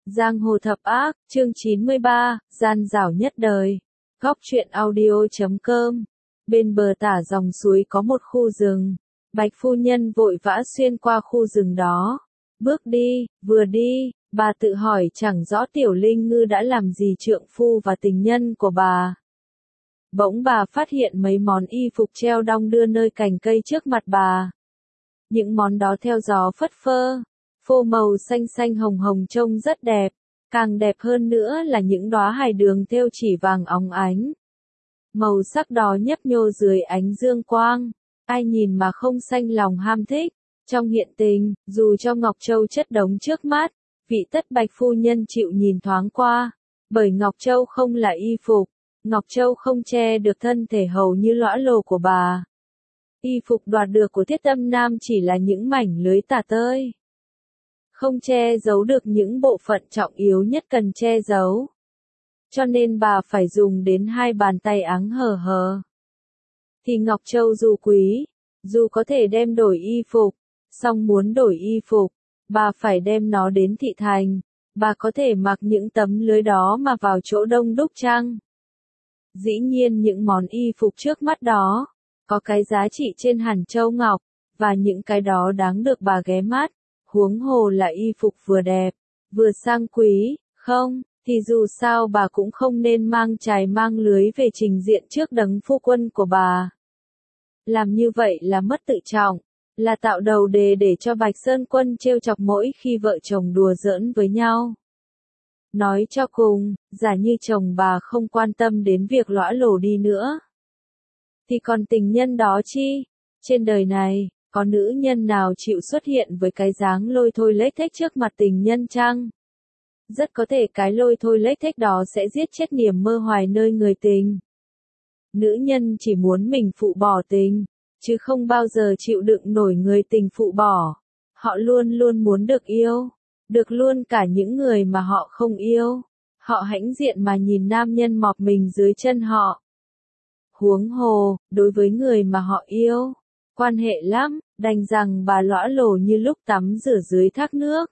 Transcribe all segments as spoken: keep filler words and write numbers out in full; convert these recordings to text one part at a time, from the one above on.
Giang hồ thập ác, chương chín mươi ba, gian dảo nhất đời. Góc truyện audio chấm com. Bên bờ tả dòng suối có một khu rừng. Bạch phu nhân vội vã xuyên qua khu rừng đó. Bước đi, vừa đi, bà tự hỏi chẳng rõ Tiểu Linh Ngư đã làm gì trượng phu và tình nhân của bà. Bỗng bà phát hiện mấy món y phục treo đong đưa nơi cành cây trước mặt bà. Những món đó theo gió phất phơ, phô màu xanh xanh hồng hồng trông rất đẹp, càng đẹp hơn nữa là những đóa hài đường thêu chỉ vàng óng ánh. Màu sắc đó nhấp nhô dưới ánh dương quang, ai nhìn mà không sanh lòng ham thích. Trong hiện tình, dù cho Ngọc Châu chất đống trước mắt, vị tất Bạch phu nhân chịu nhìn thoáng qua, bởi Ngọc Châu không là y phục, Ngọc Châu không che được thân thể hầu như lõa lồ của bà. Y phục đoạt được của Thiết Tâm Nam chỉ là những mảnh lưới tả tơi, không che giấu được những bộ phận trọng yếu nhất cần che giấu. Cho nên bà phải dùng đến hai bàn tay áng hờ hờ. Thì Ngọc Châu dù quý, dù có thể đem đổi y phục, song muốn đổi y phục, bà phải đem nó đến thị thành, bà có thể mặc những tấm lưới đó mà vào chỗ đông đúc chăng? Dĩ nhiên những món y phục trước mắt đó, có cái giá trị trên hẳn châu ngọc, và những cái đó đáng được bà ghé mắt, huống hồ là y phục vừa đẹp, vừa sang quý, không, thì dù sao bà cũng không nên mang chài mang lưới về trình diện trước đấng phu quân của bà. Làm như vậy là mất tự trọng, là tạo đầu đề để cho Bạch Sơn Quân trêu chọc mỗi khi vợ chồng đùa giỡn với nhau. Nói cho cùng, giả như chồng bà không quan tâm đến việc lõa lồ đi nữa, thì còn tình nhân đó chi? Trên đời này, có nữ nhân nào chịu xuất hiện với cái dáng lôi thôi lếch thếch trước mặt tình nhân chăng? Rất có thể cái lôi thôi lếch thếch đó sẽ giết chết niềm mơ hoài nơi người tình. Nữ nhân chỉ muốn mình phụ bỏ tình, chứ không bao giờ chịu đựng nổi người tình phụ bỏ. Họ luôn luôn muốn được yêu, được luôn cả những người mà họ không yêu. Họ hãnh diện mà nhìn nam nhân mọp mình dưới chân họ. Huống hồ, đối với người mà họ yêu, quan hệ lắm, đành rằng bà lõa lồ như lúc tắm rửa dưới thác nước.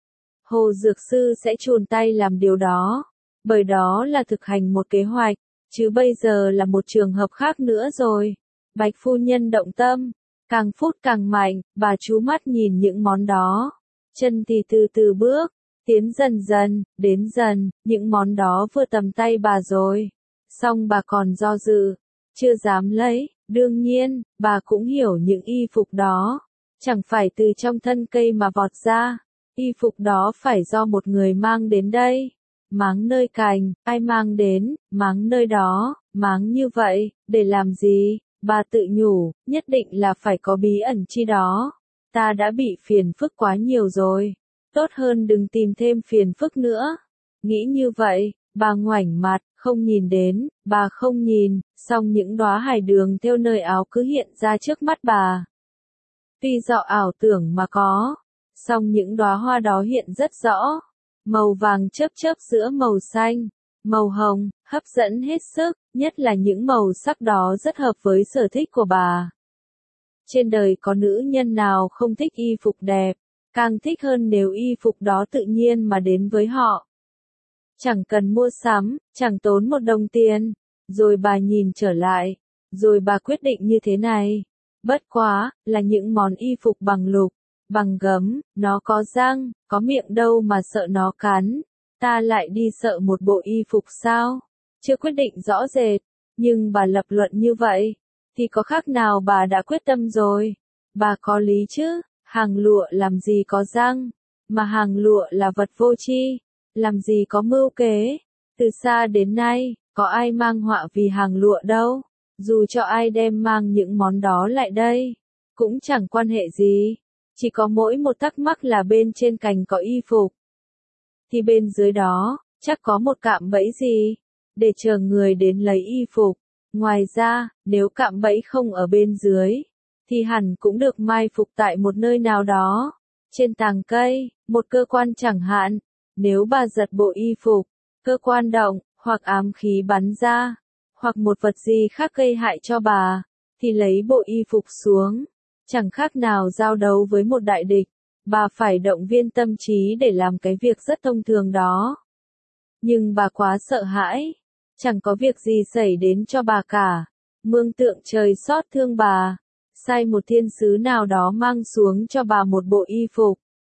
Hồ Dược Sư sẽ chùn tay làm điều đó, bởi đó là thực hành một kế hoạch, chứ bây giờ là một trường hợp khác nữa rồi. Bạch phu nhân động tâm, càng phút càng mạnh, bà chú mắt nhìn những món đó, chân thì từ từ bước, tiến dần dần, đến dần, những món đó vừa tầm tay bà rồi. Xong bà còn do dự, chưa dám lấy, đương nhiên, bà cũng hiểu những y phục đó, chẳng phải từ trong thân cây mà vọt ra, y phục đó phải do một người mang đến đây. Máng nơi cành, ai mang đến, máng nơi đó, máng như vậy, để làm gì? Bà tự nhủ, nhất định là phải có bí ẩn chi đó. Ta đã bị phiền phức quá nhiều rồi, tốt hơn đừng tìm thêm phiền phức nữa. Nghĩ như vậy, bà ngoảnh mặt, không nhìn đến, bà không nhìn, song những đóa hài đường theo nơi áo cứ hiện ra trước mắt bà. Tuy do ảo tưởng mà có, song những đóa hoa đó hiện rất rõ. Màu vàng chớp chớp giữa màu xanh, màu hồng, hấp dẫn hết sức, nhất là những màu sắc đó rất hợp với sở thích của bà. Trên đời có nữ nhân nào không thích y phục đẹp, càng thích hơn nếu y phục đó tự nhiên mà đến với họ. Chẳng cần mua sắm, chẳng tốn một đồng tiền, rồi bà nhìn trở lại, rồi bà quyết định như thế này. Bất quá, là những món y phục bằng lục, bằng gấm, nó có răng, có miệng đâu mà sợ nó cắn. Ta lại đi sợ một bộ y phục sao? Chưa quyết định rõ rệt, nhưng bà lập luận như vậy, thì có khác nào bà đã quyết tâm rồi. Bà có lý chứ, hàng lụa làm gì có răng, mà hàng lụa là vật vô tri, làm gì có mưu kế. Từ xa đến nay, có ai mang họa vì hàng lụa đâu, dù cho ai đem mang những món đó lại đây, cũng chẳng quan hệ gì. Chỉ có mỗi một thắc mắc là bên trên cành có y phục, thì bên dưới đó, chắc có một cạm bẫy gì, để chờ người đến lấy y phục. Ngoài ra, nếu cạm bẫy không ở bên dưới, thì hẳn cũng được mai phục tại một nơi nào đó, trên tàng cây, một cơ quan chẳng hạn. Nếu bà giật bộ y phục, cơ quan động, hoặc ám khí bắn ra, hoặc một vật gì khác gây hại cho bà, thì lấy bộ y phục xuống, chẳng khác nào giao đấu với một đại địch. bà phải động viên tâm trí để làm cái việc rất thông thường đó. Nhưng bà quá sợ hãi, chẳng có việc gì xảy đến cho bà cả. Mương Tượng trời xót thương bà, sai một thiên sứ nào đó mang xuống cho bà một bộ y phục.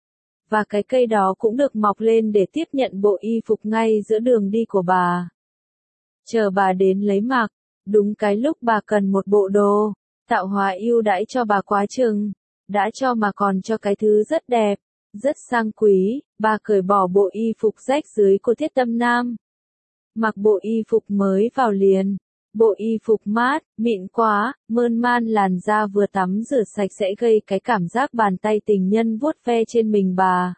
Và cái cây đó cũng được mọc lên để tiếp nhận bộ y phục ngay giữa đường đi của bà. Chờ bà đến lấy mặc, đúng cái lúc bà cần một bộ đồ, tạo hóa ưu đãi cho bà quá chừng, đã cho mà còn cho cái thứ rất đẹp, rất sang quý, bà cởi bỏ bộ y phục rách dưới của Thiết Tâm Nam. Mặc bộ y phục mới vào liền, bộ y phục mát, mịn quá, mơn man làn da vừa tắm rửa sạch sẽ gây cái cảm giác bàn tay tình nhân vuốt ve trên mình bà.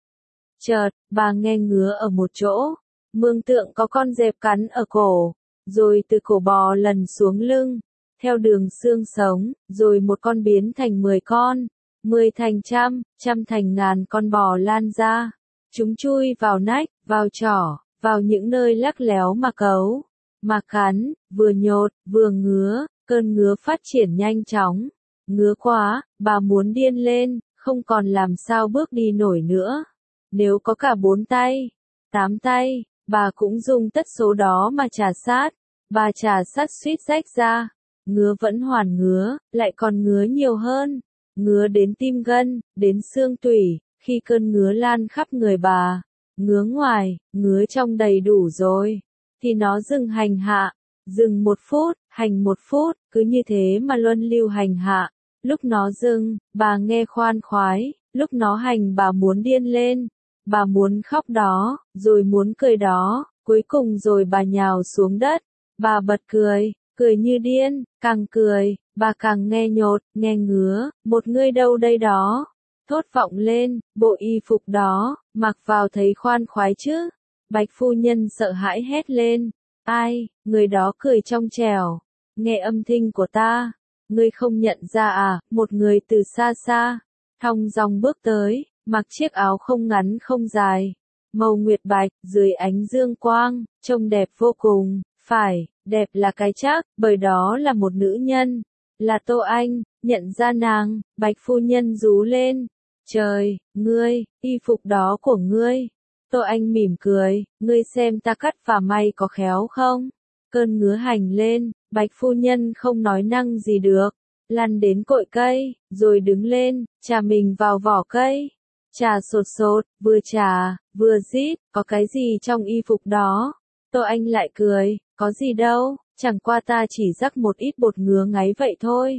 Chợt, bà nghe ngứa ở một chỗ, Mương Tượng có con dẹp cắn ở cổ, rồi từ cổ bò lần xuống lưng, theo đường xương sống, rồi một con biến thành mười con, mười thành trăm, trăm thành ngàn con bò lan ra. Chúng chui vào nách, vào trỏ, vào những nơi lắc léo mà cấu, mà cắn, vừa nhột, vừa ngứa, cơn ngứa phát triển nhanh chóng. Ngứa quá, bà muốn điên lên, không còn làm sao bước đi nổi nữa. Nếu có cả bốn tay, tám tay, bà cũng dùng tất số đó mà trà sát. Bà trà sát suýt rách ra. Ngứa vẫn hoàn ngứa, lại còn ngứa nhiều hơn. Ngứa đến tim gân, đến xương tủy, khi cơn ngứa lan khắp người bà. Ngứa ngoài, ngứa trong đầy đủ rồi. Thì nó dừng hành hạ. Dừng một phút, hành một phút, cứ như thế mà luân lưu hành hạ. Lúc nó dừng, bà nghe khoan khoái. Lúc nó hành bà muốn điên lên. Bà muốn khóc đó, rồi muốn cười đó. Cuối cùng rồi bà nhào xuống đất. Bà bật cười, cười như điên, càng cười, bà càng nghe nhột, nghe ngứa, một người đâu đây đó. Thốt vọng lên, bộ y phục đó, mặc vào thấy khoan khoái chứ. Bạch phu nhân sợ hãi hét lên, ai, người đó cười trong trẻo, nghe âm thanh của ta, ngươi không nhận ra à, một người từ xa xa, thong dong bước tới, mặc chiếc áo không ngắn không dài, màu nguyệt bạch, dưới ánh dương quang, trông đẹp vô cùng, phải, đẹp là cái chắc, bởi đó là một nữ nhân, là Tô Anh, nhận ra nàng, Bạch phu nhân rú lên, trời, ngươi, y phục đó của ngươi. Tô Anh mỉm cười, ngươi xem ta cắt và may có khéo không? Cơn ngứa hành lên, Bạch phu nhân không nói năng gì được, lăn đến cội cây, rồi đứng lên, chà mình vào vỏ cây. Chà sột sột, vừa chà, vừa rít, có cái gì trong y phục đó? Tô Anh lại cười, có gì đâu, chẳng qua ta chỉ rắc một ít bột ngứa ngáy vậy thôi.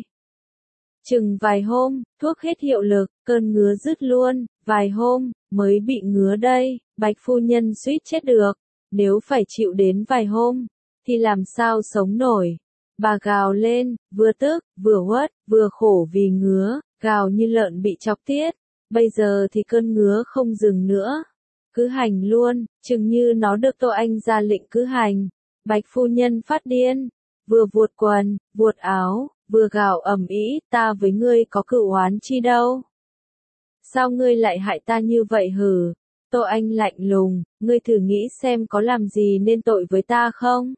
Chừng vài hôm, thuốc hết hiệu lực, cơn ngứa dứt luôn, vài hôm, mới bị ngứa đây, Bạch phu nhân suýt chết được, nếu phải chịu đến vài hôm, thì làm sao sống nổi. Bà gào lên, vừa tức, vừa uất, vừa khổ vì ngứa, gào như lợn bị chọc tiết, bây giờ thì cơn ngứa không dừng nữa. Cứ hành luôn, chừng như nó được Tô Anh ra lệnh cứ hành. Bạch phu nhân phát điên, vừa vuột quần, vuột áo, vừa gào ầm ĩ, ta với ngươi có cựu oán chi đâu. Sao ngươi lại hại ta như vậy hử? Tô Anh lạnh lùng, ngươi thử nghĩ xem có làm gì nên tội với ta không?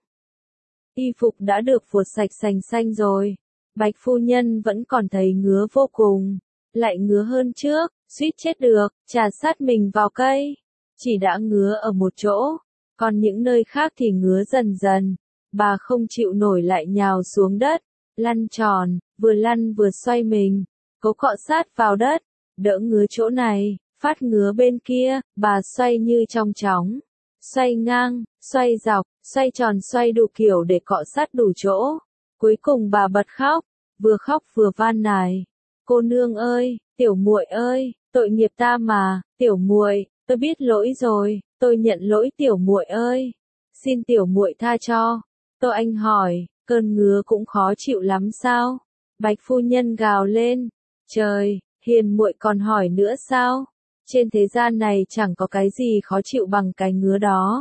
Y phục đã được vuột sạch sành xanh rồi. Bạch phu nhân vẫn còn thấy ngứa vô cùng, lại ngứa hơn trước, suýt chết được, chà sát mình vào cây. Chỉ đã ngứa ở một chỗ, còn những nơi khác thì ngứa dần dần. Bà không chịu nổi lại nhào xuống đất, lăn tròn, vừa lăn vừa xoay mình, cố cọ sát vào đất, đỡ ngứa chỗ này, phát ngứa bên kia, bà xoay như trong chóng, xoay ngang, xoay dọc, xoay tròn xoay đủ kiểu để cọ sát đủ chỗ. Cuối cùng bà bật khóc, vừa khóc vừa van nài, cô nương ơi, tiểu muội ơi, tội nghiệp ta mà, tiểu muội, tôi biết lỗi rồi, tôi nhận lỗi tiểu muội ơi, xin tiểu muội tha cho. Tô Anh hỏi, cơn ngứa cũng khó chịu lắm sao? Bạch phu nhân gào lên, trời, hiền muội còn hỏi nữa sao? Trên thế gian này chẳng có cái gì khó chịu bằng cái ngứa đó.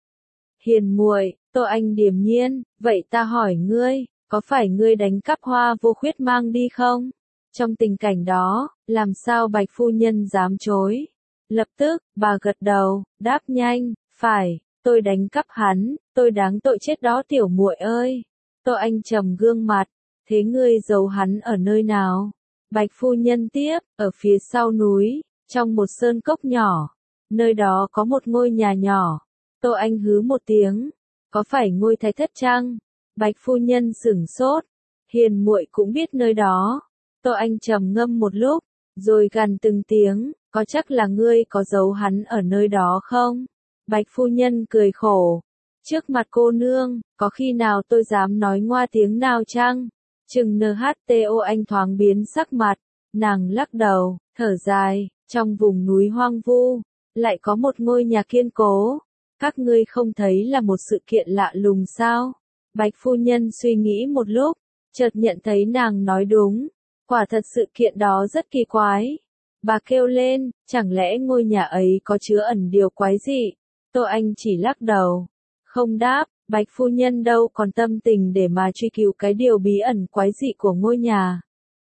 Hiền muội, Tô Anh điềm nhiên, vậy ta hỏi ngươi, có phải ngươi đánh cắp Hoa Vô Khuyết mang đi không? Trong tình cảnh đó, làm sao Bạch phu nhân dám chối? Lập tức, bà gật đầu, đáp nhanh, phải, tôi đánh cắp hắn, tôi đáng tội chết đó tiểu muội ơi. Tô Anh trầm gương mặt, thế ngươi giấu hắn ở nơi nào? Bạch phu nhân tiếp, ở phía sau núi, Trong một sơn cốc nhỏ, nơi đó có một ngôi nhà nhỏ. Tô Anh hứ một tiếng, có phải ngôi thái thất chăng? Bạch phu nhân sửng sốt, hiền muội cũng biết nơi đó. Tô Anh trầm ngâm một lúc, rồi gằn từng tiếng, có chắc là ngươi có giấu hắn ở nơi đó không? Bạch phu nhân cười khổ, trước mặt cô nương, có khi nào tôi dám nói ngoa tiếng nào chăng? Chừng en hát tê o anh thoáng biến sắc mặt, nàng lắc đầu, thở dài, trong vùng núi hoang vu, lại có một ngôi nhà kiên cố. Các ngươi không thấy là một sự kiện lạ lùng sao? Bạch phu nhân suy nghĩ một lúc, chợt nhận thấy nàng nói đúng, quả thật sự kiện đó rất kỳ quái. Bà kêu lên, chẳng lẽ ngôi nhà ấy có chứa ẩn điều quái dị? Tô Anh chỉ lắc đầu, không đáp. Bạch phu nhân đâu còn tâm tình để mà truy cứu cái điều bí ẩn quái dị của ngôi nhà.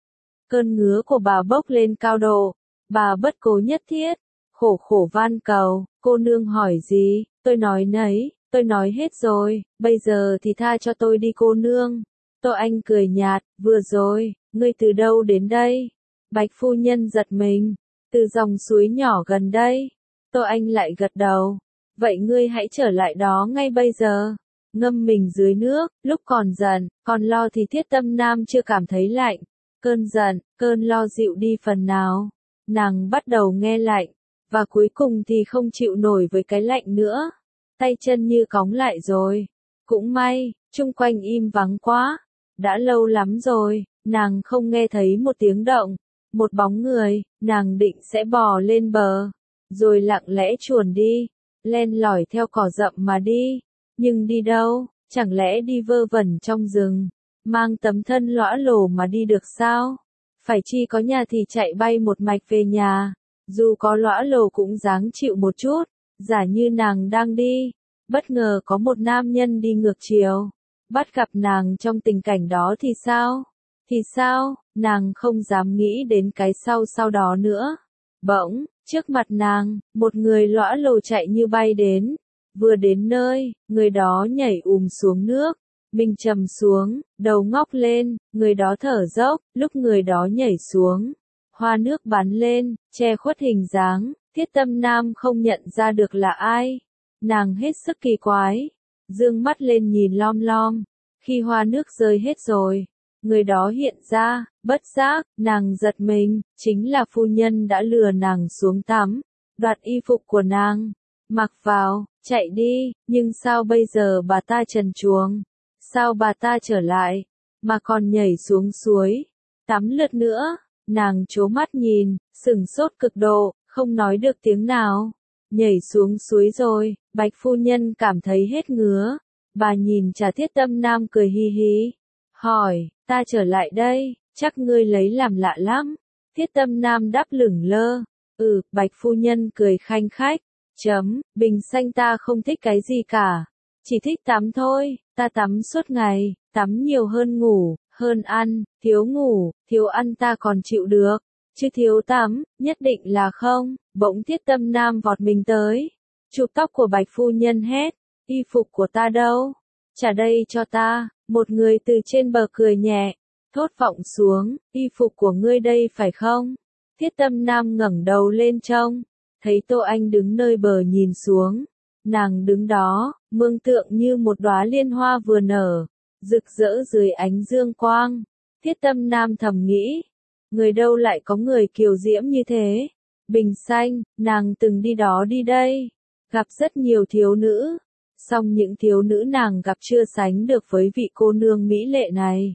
Cơn ngứa của bà bốc lên cao độ, bà bất cố nhất thiết, khổ khổ van cầu, cô nương hỏi gì, tôi nói nấy, tôi nói hết rồi, bây giờ thì tha cho tôi đi cô nương. Tô Anh cười nhạt, vừa rồi, ngươi từ đâu đến đây? Bạch phu nhân giật mình, từ dòng suối nhỏ gần đây. Tô Anh lại gật đầu, vậy ngươi hãy trở lại đó ngay bây giờ. Ngâm mình dưới nước, lúc còn giận, còn lo thì Thiết Tâm Nam chưa cảm thấy lạnh. Cơn giận, cơn lo dịu đi phần nào. Nàng bắt đầu nghe lạnh, và cuối cùng thì không chịu nổi với cái lạnh nữa. Tay chân như cóng lại rồi. Cũng may, chung quanh im vắng quá. Đã lâu lắm rồi, nàng không nghe thấy một tiếng động. Một bóng người, nàng định sẽ bò lên bờ. Rồi lặng lẽ chuồn đi, len lỏi theo cỏ rậm mà đi. Nhưng đi đâu, chẳng lẽ đi vơ vẩn trong rừng, mang tấm thân lõa lồ mà đi được sao? Phải chi có nhà thì chạy bay một mạch về nhà, dù có lõa lồ cũng dáng chịu một chút. Giả như nàng đang đi, bất ngờ có một nam nhân đi ngược chiều, bắt gặp nàng trong tình cảnh đó thì sao? Thì sao? Nàng không dám nghĩ đến cái sau sau đó nữa. Bỗng, trước mặt nàng, một người lõa lồ chạy như bay đến. Vừa đến nơi, người đó nhảy ùm xuống nước, mình trầm xuống, đầu ngóc lên, người đó thở dốc, lúc người đó nhảy xuống, hoa nước bắn lên, che khuất hình dáng, Thiết Tâm Nam không nhận ra được là ai. Nàng hết sức kỳ quái, dương mắt lên nhìn lom lom, khi hoa nước rơi hết rồi, người đó hiện ra, bất giác, nàng giật mình, chính là phu nhân đã lừa nàng xuống tắm, đoạt y phục của nàng. Mặc vào, chạy đi, nhưng sao bây giờ bà ta trần truồng? Sao bà ta trở lại, mà còn nhảy xuống suối, tắm lượt nữa? Nàng trố mắt nhìn, sửng sốt cực độ, không nói được tiếng nào. Nhảy xuống suối rồi, Bạch phu nhân cảm thấy hết ngứa. Bà nhìn Trà Thiết Tâm Nam cười hi hi, hỏi, ta trở lại đây, chắc ngươi lấy làm lạ lắm. Thiết Tâm Nam đáp lửng lơ, ừ, Bạch phu nhân cười khanh khách. Chấm, bình xanh ta không thích cái gì cả. Chỉ thích tắm thôi, ta tắm suốt ngày, tắm nhiều hơn ngủ, hơn ăn, thiếu ngủ, thiếu ăn ta còn chịu được. Chứ thiếu tắm, nhất định là không. Bỗng Thiết Tâm Nam vọt mình tới, chụp tóc của Bạch phu nhân hét, y phục của ta đâu? Trả đây cho ta. Một người từ trên bờ cười nhẹ, thốt vọng xuống, y phục của ngươi đây phải không? Thiết Tâm Nam ngẩng đầu lên trông, thấy Tô Anh đứng nơi bờ nhìn xuống. Nàng đứng đó, mương tượng như một đóa liên hoa vừa nở, rực rỡ dưới ánh dương quang. Thiết Tâm Nam thầm nghĩ, người đâu lại có người kiều diễm như thế? Bình xanh, nàng từng đi đó đi đây, gặp rất nhiều thiếu nữ, song những thiếu nữ nàng gặp chưa sánh được với vị cô nương mỹ lệ này.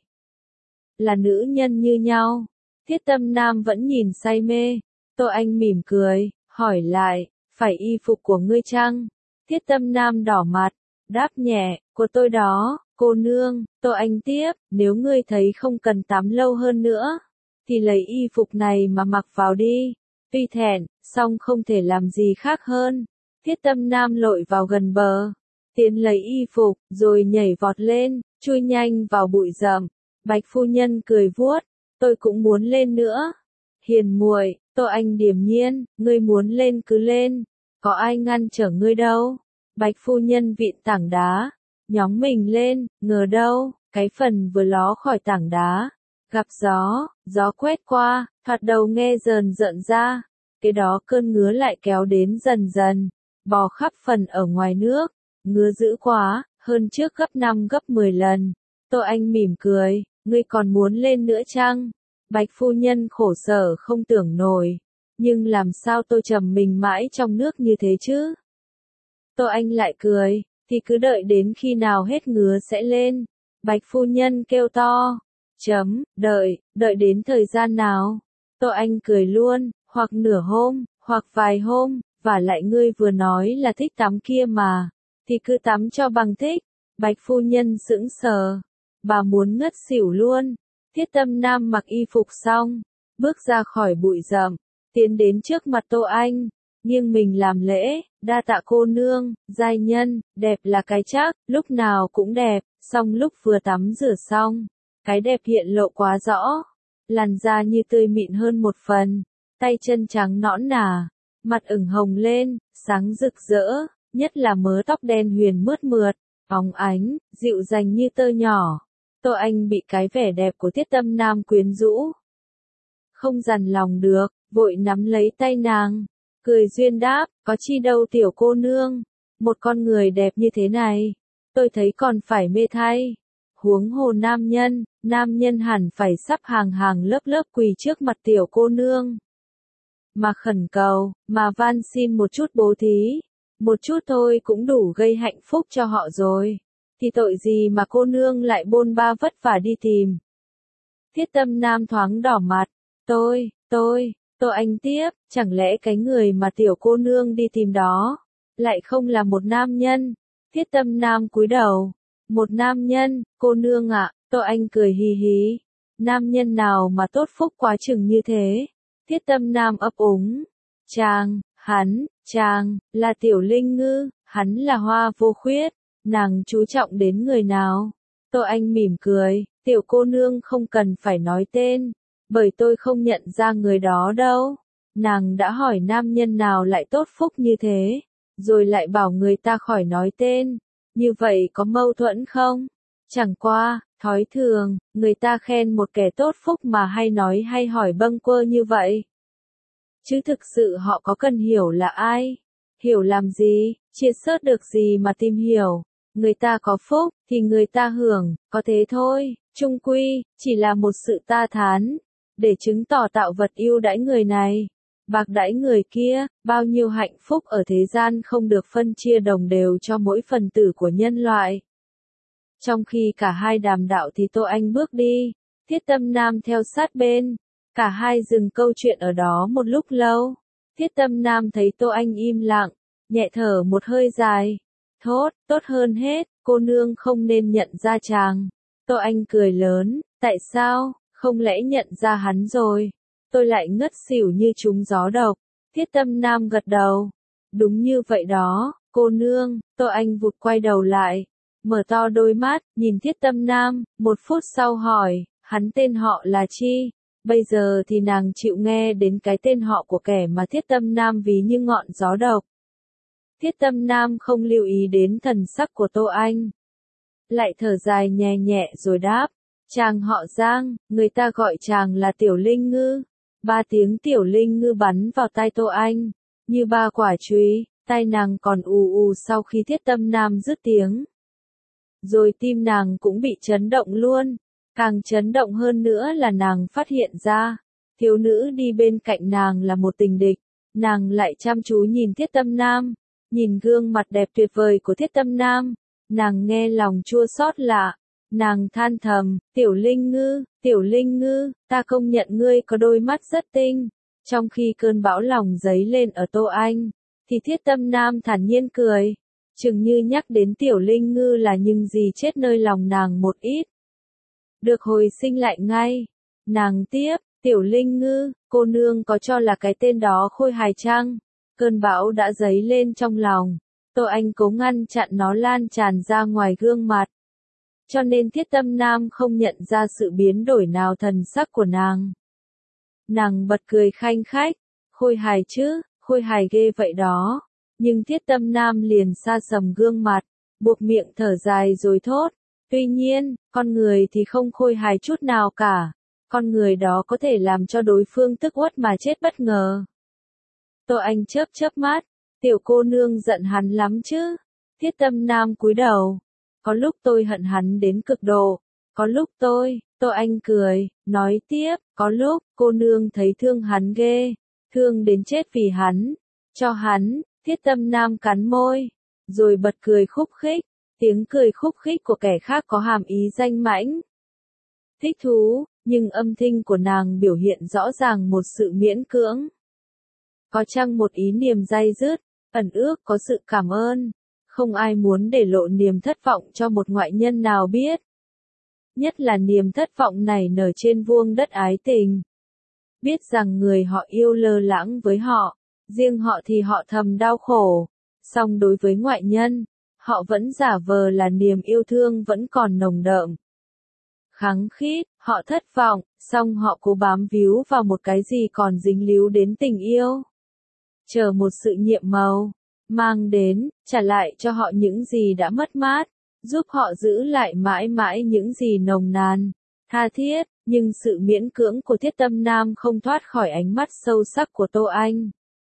Là nữ nhân như nhau. Thiết Tâm Nam vẫn nhìn say mê. Tô Anh mỉm cười, hỏi lại, phải y phục của ngươi chăng? Thiết Tâm Nam đỏ mặt, đáp nhẹ, của tôi đó, cô nương. Tô Anh tiếp, nếu ngươi thấy không cần tắm lâu hơn nữa, thì lấy y phục này mà mặc vào đi. Tuy thẹn, song không thể làm gì khác hơn. Thiết Tâm Nam lội vào gần bờ, tiến lấy y phục, rồi nhảy vọt lên, chui nhanh vào bụi rậm. Bạch phu nhân cười vuốt, tôi cũng muốn lên nữa. Hiền muội, Tô Anh điềm nhiên, ngươi muốn lên cứ lên, có ai ngăn trở ngươi đâu. Bạch phu nhân vịn tảng đá, nhóng mình lên, ngờ đâu, cái phần vừa ló khỏi tảng đá, gặp gió, gió quét qua, thoạt đầu nghe rờn rợn ra, Kế đó cơn ngứa lại kéo đến dần dần, bò khắp phần ở ngoài nước, ngứa dữ quá, hơn trước gấp năm gấp mười lần. Tô Anh mỉm cười, ngươi còn muốn lên nữa chăng? Bạch phu nhân khổ sở không tưởng nổi, nhưng làm sao tôi trầm mình mãi trong nước như thế chứ? Tô Anh lại cười, thì cứ đợi đến khi nào hết ngứa sẽ lên. Bạch phu nhân kêu to, chấm, đợi, đợi đến thời gian nào? Tô Anh cười luôn, hoặc nửa hôm, hoặc vài hôm, và lại ngươi vừa nói là thích tắm kia mà, thì cứ tắm cho bằng thích. Bạch phu nhân sững sờ, bà muốn ngất xỉu luôn. Thiết Tâm Nam mặc y phục xong, bước ra khỏi bụi rậm, tiến đến trước mặt Tô Anh, nghiêng mình làm lễ, đa tạ cô nương, giai nhân, đẹp là cái chắc, lúc nào cũng đẹp, xong lúc vừa tắm rửa xong, cái đẹp hiện lộ quá rõ, làn da như tươi mịn hơn một phần, tay chân trắng nõn nà, mặt ửng hồng lên, sáng rực rỡ, nhất là mớ tóc đen huyền mướt mượt, óng ánh, dịu dàng như tơ nhỏ. Tô Anh bị cái vẻ đẹp của Thiết Tâm Nam quyến rũ, không dằn lòng được, vội nắm lấy tay nàng, cười duyên đáp, có chi đâu tiểu cô nương, một con người đẹp như thế này, tôi thấy còn phải mê thay. Huống hồ nam nhân, nam nhân hẳn phải sắp hàng hàng lớp lớp quỳ trước mặt tiểu cô nương, mà khẩn cầu, mà van xin một chút bố thí, một chút thôi cũng đủ gây hạnh phúc cho họ rồi. Thì tội gì mà cô nương lại bôn ba vất vả đi tìm. Thiết Tâm Nam thoáng đỏ mặt, tôi, tôi, Tô Anh tiếp, chẳng lẽ cái người mà tiểu cô nương đi tìm đó, lại không là một nam nhân? Thiết Tâm Nam cúi đầu, một nam nhân, cô nương ạ, Tô Anh cười hì hí, nam nhân nào mà tốt phúc quá chừng như thế? Thiết Tâm Nam ấp úng, chàng, hắn, chàng, là Tiểu Linh Ngư, hắn là Hoa Vô Khuyết. Nàng chú trọng đến người nào? Tô Anh mỉm cười, tiểu cô nương không cần phải nói tên, bởi tôi không nhận ra người đó đâu. Nàng đã hỏi nam nhân nào lại tốt phúc như thế, rồi lại bảo người ta khỏi nói tên, như vậy có mâu thuẫn không? Chẳng qua, thói thường, người ta khen một kẻ tốt phúc mà hay nói hay hỏi bâng quơ như vậy. Chứ thực sự họ có cần hiểu là ai? Hiểu làm gì, chia sớt được gì mà tìm hiểu? Người ta có phúc, thì người ta hưởng, có thế thôi, chung quy, chỉ là một sự ta thán, để chứng tỏ tạo vật yêu đãi người này, bạc đãi người kia, bao nhiêu hạnh phúc ở thế gian không được phân chia đồng đều cho mỗi phần tử của nhân loại. Trong khi cả hai đàm đạo thì Tô Anh bước đi, Thiết Tâm Nam theo sát bên, cả hai dừng câu chuyện ở đó một lúc lâu. Thiết Tâm Nam thấy Tô Anh im lặng, nhẹ thở một hơi dài. Thốt, tốt hơn hết, cô nương không nên nhận ra chàng. Tô Anh cười lớn, tại sao, không lẽ nhận ra hắn rồi, tôi lại ngất xỉu như trúng gió độc. Thiết Tâm Nam gật đầu, đúng như vậy đó, cô nương. Tô Anh vụt quay đầu lại, mở to đôi mắt, nhìn Thiết Tâm Nam, một phút sau hỏi, hắn tên họ là chi? Bây giờ thì nàng chịu nghe đến cái tên họ của kẻ mà Thiết Tâm Nam ví như ngọn gió độc. Thiết Tâm Nam không lưu ý đến thần sắc của Tô Anh, lại thở dài nhẹ nhẹ rồi đáp, chàng họ Giang, người ta gọi chàng là Tiểu Linh Ngư. Ba tiếng Tiểu Linh Ngư bắn vào tai Tô Anh, như ba quả chùy, tai nàng còn ù ù sau khi Thiết Tâm Nam dứt tiếng. Rồi tim nàng cũng bị chấn động luôn, càng chấn động hơn nữa là nàng phát hiện ra, thiếu nữ đi bên cạnh nàng là một tình địch, nàng lại chăm chú nhìn Thiết Tâm Nam. Nhìn gương mặt đẹp tuyệt vời của Thiết Tâm Nam, nàng nghe lòng chua xót lạ, nàng than thầm, Tiểu Linh Ngư, Tiểu Linh Ngư, ta công nhận ngươi có đôi mắt rất tinh. Trong khi cơn bão lòng dấy lên ở Tô Anh, thì Thiết Tâm Nam thản nhiên cười, chừng như nhắc đến Tiểu Linh Ngư là nhưng gì chết nơi lòng nàng một ít. Được hồi sinh lại ngay, nàng tiếp, Tiểu Linh Ngư, cô nương có cho là cái tên đó khôi hài chăng? Cơn bão đã dấy lên trong lòng, Tô Anh cố ngăn chặn nó lan tràn ra ngoài gương mặt. Cho nên Thiết Tâm Nam không nhận ra sự biến đổi nào thần sắc của nàng. Nàng bật cười khanh khách, khôi hài chứ, khôi hài ghê vậy đó. Nhưng Thiết Tâm Nam liền sa sầm gương mặt, buộc miệng thở dài rồi thốt. Tuy nhiên, con người thì không khôi hài chút nào cả. Con người đó có thể làm cho đối phương tức uất mà chết bất ngờ. Tô Anh chớp chớp mắt, tiểu cô nương giận hắn lắm chứ. Thiết Tâm Nam cúi đầu, có lúc tôi hận hắn đến cực độ, có lúc tôi, Tô Anh cười, nói tiếp, có lúc, cô nương thấy thương hắn ghê, thương đến chết vì hắn, cho hắn, Thiết Tâm Nam cắn môi, rồi bật cười khúc khích, tiếng cười khúc khích của kẻ khác có hàm ý danh mãnh. Thích thú, nhưng âm thanh của nàng biểu hiện rõ ràng một sự miễn cưỡng. Có chăng một ý niềm day dứt, ẩn ước có sự cảm ơn, không ai muốn để lộ niềm thất vọng cho một ngoại nhân nào biết. Nhất là niềm thất vọng này nở trên vuông đất ái tình. Biết rằng người họ yêu lơ lãng với họ, riêng họ thì họ thầm đau khổ, song đối với ngoại nhân, họ vẫn giả vờ là niềm yêu thương vẫn còn nồng đậm. Kháng khít, họ thất vọng, song họ cố bám víu vào một cái gì còn dính líu đến tình yêu. Chờ một sự nhiệm màu, mang đến, trả lại cho họ những gì đã mất mát, giúp họ giữ lại mãi mãi những gì nồng nàn, tha thiết, nhưng sự miễn cưỡng của Thiết Tâm Nam không thoát khỏi ánh mắt sâu sắc của Tô Anh.